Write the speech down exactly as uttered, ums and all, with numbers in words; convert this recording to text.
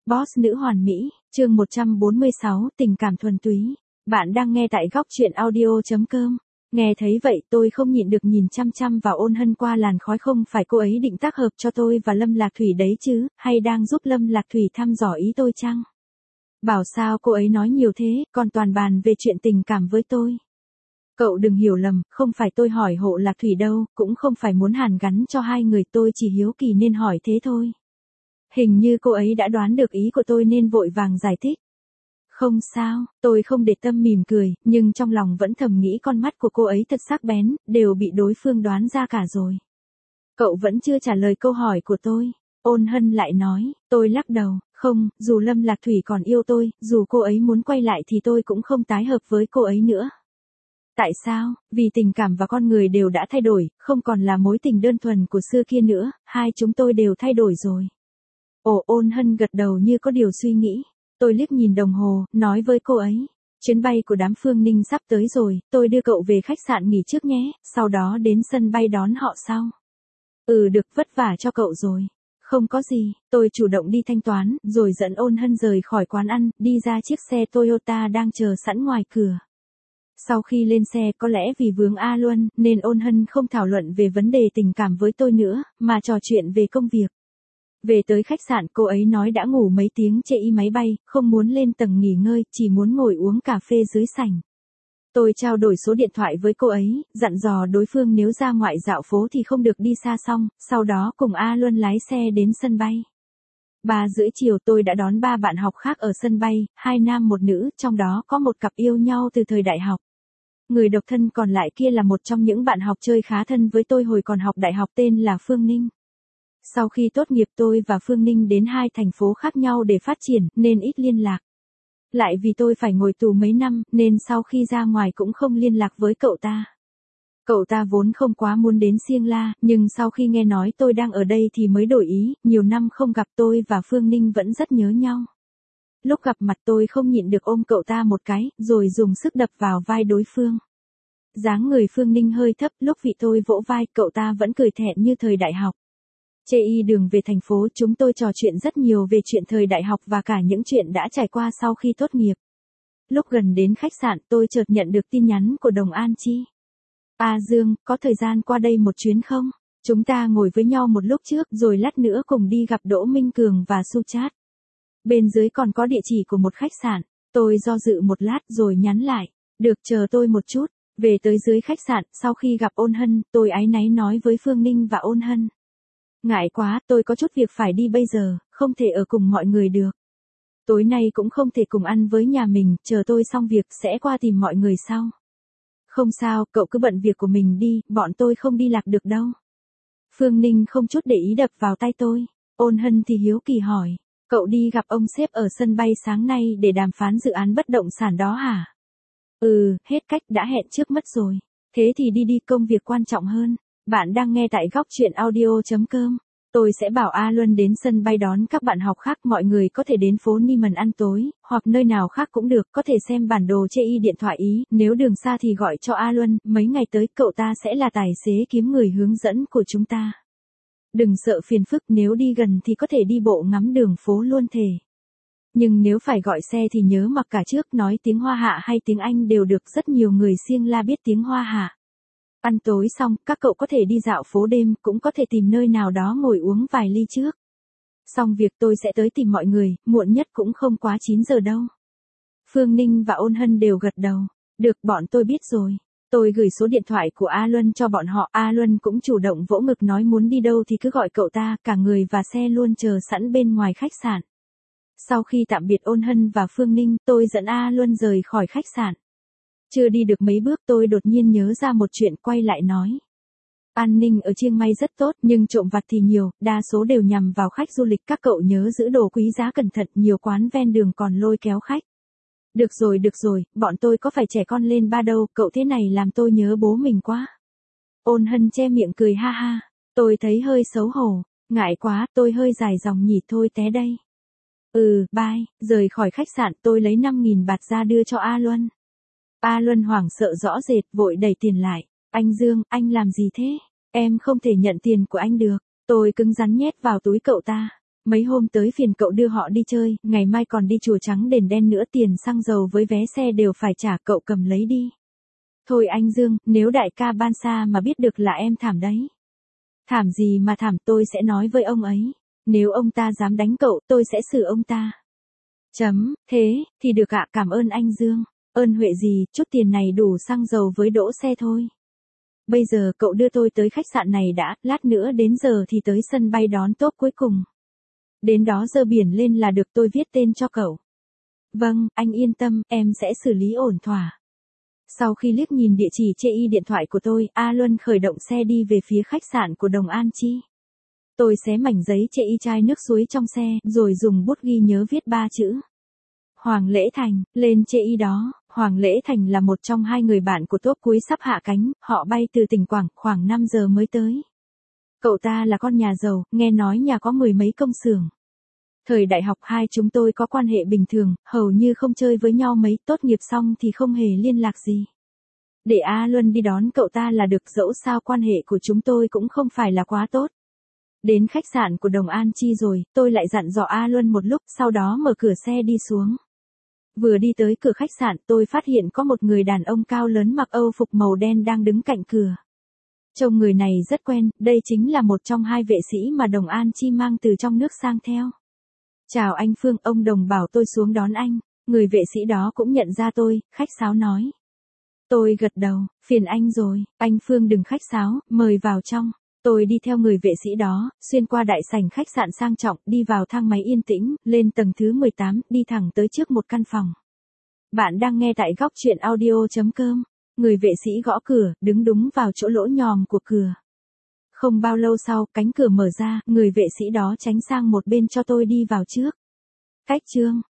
Boss nữ hoàn mỹ, chương một trăm bốn mươi sáu, tình cảm thuần túy. Bạn đang nghe tại góc truyện audio chấm com. Nghe thấy vậy tôi không nhịn được nhìn chăm chăm vào Ôn Hân qua làn khói. Không phải cô ấy định tác hợp cho tôi và Lâm Lạc Thủy đấy chứ, hay đang giúp Lâm Lạc Thủy thăm dò ý tôi chăng? Bảo sao cô ấy nói nhiều thế, còn toàn bàn về chuyện tình cảm với tôi. Cậu đừng hiểu lầm, không phải tôi hỏi hộ Lạc Thủy đâu, cũng không phải muốn hàn gắn cho hai người, tôi chỉ hiếu kỳ nên hỏi thế thôi. Hình như cô ấy đã đoán được ý của tôi nên vội vàng giải thích. Không sao, tôi không để tâm mỉm cười, nhưng trong lòng vẫn thầm nghĩ con mắt của cô ấy thật sắc bén, đều bị đối phương đoán ra cả rồi. Cậu vẫn chưa trả lời câu hỏi của tôi. Ôn Hân lại nói, tôi lắc đầu, không, dù Lâm Lạc Thủy còn yêu tôi, dù cô ấy muốn quay lại thì tôi cũng không tái hợp với cô ấy nữa. Tại sao? Vì tình cảm và con người đều đã thay đổi, không còn là mối tình đơn thuần của xưa kia nữa, hai chúng tôi đều thay đổi rồi. Ồ, Ôn Hân gật đầu như có điều suy nghĩ. Tôi liếc nhìn đồng hồ, nói với cô ấy. Chuyến bay của đám Phương Ninh sắp tới rồi, tôi đưa cậu về khách sạn nghỉ trước nhé, sau đó đến sân bay đón họ sau. Ừ được, vất vả cho cậu rồi. Không có gì, tôi chủ động đi thanh toán, rồi dẫn Ôn Hân rời khỏi quán ăn, đi ra chiếc xe Toyota đang chờ sẵn ngoài cửa. Sau khi lên xe, có lẽ vì vướng A Luân, nên Ôn Hân không thảo luận về vấn đề tình cảm với tôi nữa, mà trò chuyện về công việc. Về tới khách sạn, cô ấy nói đã ngủ mấy tiếng chê y máy bay, không muốn lên tầng nghỉ ngơi, chỉ muốn ngồi uống cà phê dưới sảnh. Tôi trao đổi số điện thoại với cô ấy, dặn dò đối phương nếu ra ngoại dạo phố thì không được đi xa xong, sau đó cùng A Luân lái xe đến sân bay. Ba rưỡi chiều tôi đã đón ba bạn học khác ở sân bay, hai nam một nữ, trong đó có một cặp yêu nhau từ thời đại học. Người độc thân còn lại kia là một trong những bạn học chơi khá thân với tôi hồi còn học đại học, tên là Phương Ninh. Sau khi tốt nghiệp tôi và Phương Ninh đến hai thành phố khác nhau để phát triển, nên ít liên lạc. Lại vì tôi phải ngồi tù mấy năm, nên sau khi ra ngoài cũng không liên lạc với cậu ta. Cậu ta vốn không quá muốn đến Siêng La, nhưng sau khi nghe nói tôi đang ở đây thì mới đổi ý, nhiều năm không gặp tôi và Phương Ninh vẫn rất nhớ nhau. Lúc gặp mặt tôi không nhịn được ôm cậu ta một cái, rồi dùng sức đập vào vai đối phương. Dáng người Phương Ninh hơi thấp, lúc vị tôi vỗ vai, cậu ta vẫn cười thẹn như thời đại học. Chê y đường về thành phố, chúng tôi trò chuyện rất nhiều về chuyện thời đại học và cả những chuyện đã trải qua sau khi tốt nghiệp. Lúc gần đến khách sạn, tôi chợt nhận được tin nhắn của Đồng An Chi. A Dương, có thời gian qua đây một chuyến không? Chúng ta ngồi với nhau một lúc trước, rồi lát nữa cùng đi gặp Đỗ Minh Cường và Su Chat. Bên dưới còn có địa chỉ của một khách sạn. Tôi do dự một lát rồi nhắn lại. Được, chờ tôi một chút. Về tới dưới khách sạn, sau khi gặp Ôn Hân, tôi áy náy nói với Phương Ninh và Ôn Hân. Ngại quá, tôi có chút việc phải đi bây giờ, không thể ở cùng mọi người được. Tối nay cũng không thể cùng ăn với nhà mình, chờ tôi xong việc sẽ qua tìm mọi người sau. Không sao, cậu cứ bận việc của mình đi, bọn tôi không đi lạc được đâu. Phương Ninh không chút để ý đập vào tay tôi. Ôn Hân thì hiếu kỳ hỏi, cậu đi gặp ông sếp ở sân bay sáng nay để đàm phán dự án bất động sản đó hả? Ừ, hết cách, đã hẹn trước mất rồi. Thế thì đi đi, công việc quan trọng hơn. Bạn đang nghe tại góc truyện audio chấm com. Tôi sẽ bảo A Luân đến sân bay đón các bạn học khác, mọi người có thể đến phố Niman ăn tối, hoặc nơi nào khác cũng được, có thể xem bản đồ chê y điện thoại ý, nếu đường xa thì gọi cho A Luân, mấy ngày tới cậu ta sẽ là tài xế kiếm người hướng dẫn của chúng ta. Đừng sợ phiền phức, nếu đi gần thì có thể đi bộ ngắm đường phố luôn thề. Nhưng nếu phải gọi xe thì nhớ mặc cả trước, nói tiếng Hoa Hạ hay tiếng Anh đều được, rất nhiều người Siêng La biết tiếng Hoa Hạ. Ăn tối xong, các cậu có thể đi dạo phố đêm, cũng có thể tìm nơi nào đó ngồi uống vài ly trước. Xong việc tôi sẽ tới tìm mọi người, muộn nhất cũng không quá chín giờ đâu. Phương Ninh và Ôn Hân đều gật đầu. Được, bọn tôi biết rồi. Tôi gửi số điện thoại của A Luân cho bọn họ, A Luân cũng chủ động vỗ ngực nói muốn đi đâu thì cứ gọi cậu ta, cả người và xe luôn chờ sẵn bên ngoài khách sạn. Sau khi tạm biệt Ôn Hân và Phương Ninh, tôi dẫn A Luân rời khỏi khách sạn. Chưa đi được mấy bước tôi đột nhiên nhớ ra một chuyện, quay lại nói. An ninh ở Chiang Mai rất tốt, nhưng trộm vặt thì nhiều, đa số đều nhằm vào khách du lịch, các cậu nhớ giữ đồ quý giá cẩn thận, nhiều quán ven đường còn lôi kéo khách. Được rồi được rồi, bọn tôi có phải trẻ con lên ba đâu, cậu thế này làm tôi nhớ bố mình quá. Ôn Hân che miệng cười ha ha, tôi thấy hơi xấu hổ, ngại quá, tôi hơi dài dòng nhỉ, thôi té đây. Ừ, bye, rời khỏi khách sạn tôi lấy năm nghìn bạt ra đưa cho A Luân. A Luân hoảng sợ rõ rệt, vội đẩy tiền lại. Anh Dương, anh làm gì thế? Em không thể nhận tiền của anh được. Tôi cứng rắn nhét vào túi cậu ta. Mấy hôm tới phiền cậu đưa họ đi chơi, ngày mai còn đi chùa Trắng Đền Đen nữa, tiền xăng dầu với vé xe đều phải trả, cậu cầm lấy đi. Thôi anh Dương, nếu đại ca Ban Sa mà biết được là em thảm đấy. Thảm gì mà thảm, tôi sẽ nói với ông ấy. Nếu ông ta dám đánh cậu, tôi sẽ xử ông ta. Chấm, thế, thì được ạ, cảm ơn anh Dương. Ơn huệ gì, chút tiền này đủ xăng dầu với đỗ xe thôi. Bây giờ cậu đưa tôi tới khách sạn này đã, lát nữa đến giờ thì tới sân bay đón tốp cuối cùng. Đến đó giơ biển lên là được, tôi viết tên cho cậu. Vâng, anh yên tâm, em sẽ xử lý ổn thỏa. Sau khi liếc nhìn địa chỉ chê y điện thoại của tôi, A Luân khởi động xe đi về phía khách sạn của Đồng An Chi. Tôi xé mảnh giấy chê y chai nước suối trong xe, rồi dùng bút ghi nhớ viết ba chữ. Hoàng Lễ Thành, lên chê y đó. Hoàng Lễ Thành là một trong hai người bạn của tốp cuối sắp hạ cánh, họ bay từ tỉnh Quảng, khoảng năm giờ mới tới. Cậu ta là con nhà giàu, nghe nói nhà có mười mấy công xưởng. Thời đại học hai chúng tôi có quan hệ bình thường, hầu như không chơi với nhau mấy, tốt nghiệp xong thì không hề liên lạc gì. Để A Luân đi đón cậu ta là được, dẫu sao quan hệ của chúng tôi cũng không phải là quá tốt. Đến khách sạn của Đồng An Chi rồi, tôi lại dặn dò A Luân một lúc, sau đó mở cửa xe đi xuống. Vừa đi tới cửa khách sạn, tôi phát hiện có một người đàn ông cao lớn mặc Âu phục màu đen đang đứng cạnh cửa. Trông người này rất quen, đây chính là một trong hai vệ sĩ mà Đồng An Chi mang từ trong nước sang theo. Chào anh Phương, ông Đồng bảo tôi xuống đón anh. Người vệ sĩ đó cũng nhận ra tôi, khách sáo nói. Tôi gật đầu, phiền anh rồi, anh Phương đừng khách sáo, mời vào trong. Tôi đi theo người vệ sĩ đó, xuyên qua đại sảnh khách sạn sang trọng, đi vào thang máy yên tĩnh, lên tầng thứ mười tám, đi thẳng tới trước một căn phòng. Bạn đang nghe tại góc truyện audio.com. Người vệ sĩ gõ cửa, đứng đúng vào chỗ lỗ nhòm của cửa. Không bao lâu sau, cánh cửa mở ra, người vệ sĩ đó tránh sang một bên cho tôi đi vào trước. Cách chương